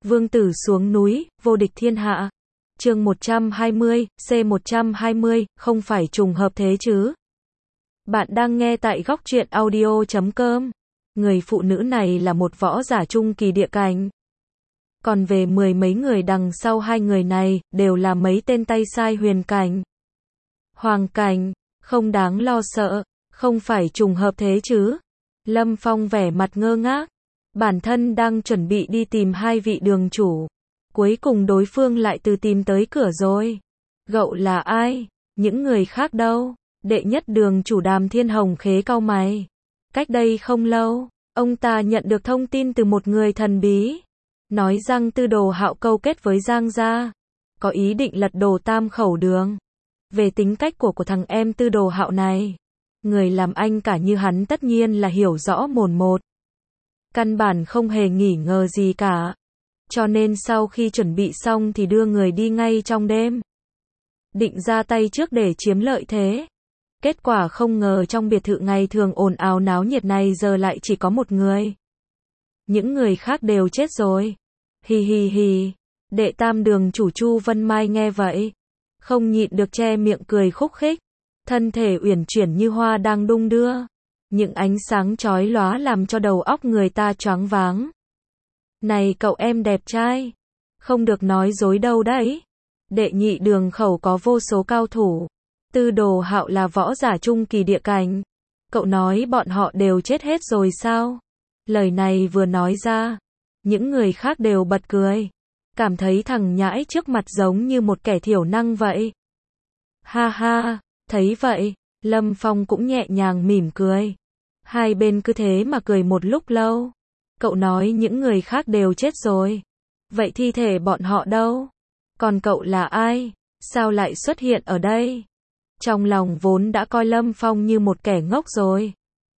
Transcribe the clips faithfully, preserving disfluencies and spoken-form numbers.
Vương tử xuống núi, vô địch thiên hạ. Chương một trăm hai mươi, C một trăm hai mươi, không phải trùng hợp thế chứ. Bạn đang nghe tại góc truyện audio chấm com. Người phụ nữ này là một võ giả trung kỳ địa cảnh. Còn về mười mấy người đằng sau hai người này, đều là mấy tên tay sai huyền cảnh. Hoàng cảnh, không đáng lo sợ, không phải trùng hợp thế chứ. Lâm Phong vẻ mặt ngơ ngác. Bản thân đang chuẩn bị đi tìm hai vị đường chủ. Cuối cùng đối phương lại từ tìm tới cửa rồi. Gậu là ai? Những người khác đâu? Đệ nhất đường chủ Đàm Thiên Hồng khế cau mày. Cách đây không lâu, ông ta nhận được thông tin từ một người thần bí. Nói rằng Tư Đồ Hạo câu kết với Giang gia. Có ý định lật đổ Tam Khẩu Đường. Về tính cách của của thằng em Tư Đồ Hạo này. Người làm anh cả như hắn tất nhiên là hiểu rõ mồn một. Căn bản không hề nghỉ ngờ gì cả. Cho nên sau khi chuẩn bị xong thì đưa người đi ngay trong đêm. Định ra tay trước để chiếm lợi thế. Kết quả không ngờ trong biệt thự ngày thường ồn ào náo nhiệt này giờ lại chỉ có một người. Những người khác đều chết rồi. Hì hì hì. Đệ tam đường chủ Chu Vân Mai nghe vậy. Không nhịn được che miệng cười khúc khích. Thân thể uyển chuyển như hoa đang đung đưa. Những ánh sáng chói lóa làm cho đầu óc người ta choáng váng. Này cậu em đẹp trai. Không được nói dối đâu đấy. Đệ nhị đường khẩu có vô số cao thủ. Tư Đồ Hạo là võ giả trung kỳ địa cảnh. Cậu nói bọn họ đều chết hết rồi sao? Lời này vừa nói ra. Những người khác đều bật cười. Cảm thấy thằng nhãi trước mặt giống như một kẻ thiểu năng vậy. Ha ha, thấy vậy, Lâm Phong cũng nhẹ nhàng mỉm cười. Hai bên cứ thế mà cười một lúc lâu. Cậu nói những người khác đều chết rồi. Vậy thi thể bọn họ đâu? Còn cậu là ai? Sao lại xuất hiện ở đây? Trong lòng vốn đã coi Lâm Phong như một kẻ ngốc rồi.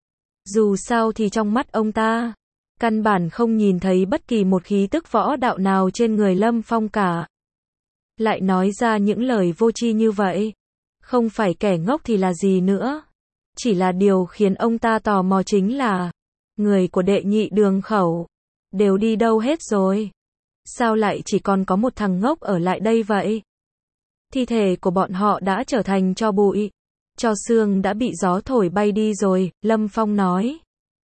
Dù sao thì trong mắt ông ta, căn bản không nhìn thấy bất kỳ một khí tức võ đạo nào trên người Lâm Phong cả. Lại nói ra những lời vô tri như vậy. Không phải kẻ ngốc thì là gì nữa. Chỉ là điều khiến ông ta tò mò chính là người của đệ nhị đường khẩu đều đi đâu hết rồi? Sao lại chỉ còn có một thằng ngốc ở lại đây vậy? Thi thể của bọn họ đã trở thành tro bụi. Tro xương đã bị gió thổi bay đi rồi, Lâm Phong nói.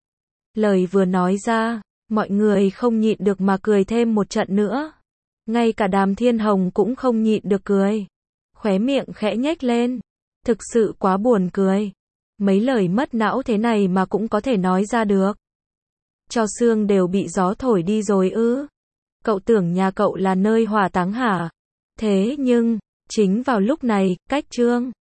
Lời vừa nói ra, mọi người không nhịn được mà cười thêm một trận nữa. Ngay cả Đàm Thiên Hồng cũng không nhịn được cười. Khóe miệng khẽ nhếch lên. Thực sự quá buồn cười. Mấy lời mất não thế này mà cũng có thể nói ra được. Tro xương đều bị gió thổi đi rồi ư? Cậu tưởng nhà cậu là nơi hỏa táng hả? Thế nhưng, chính vào lúc này, cách Trương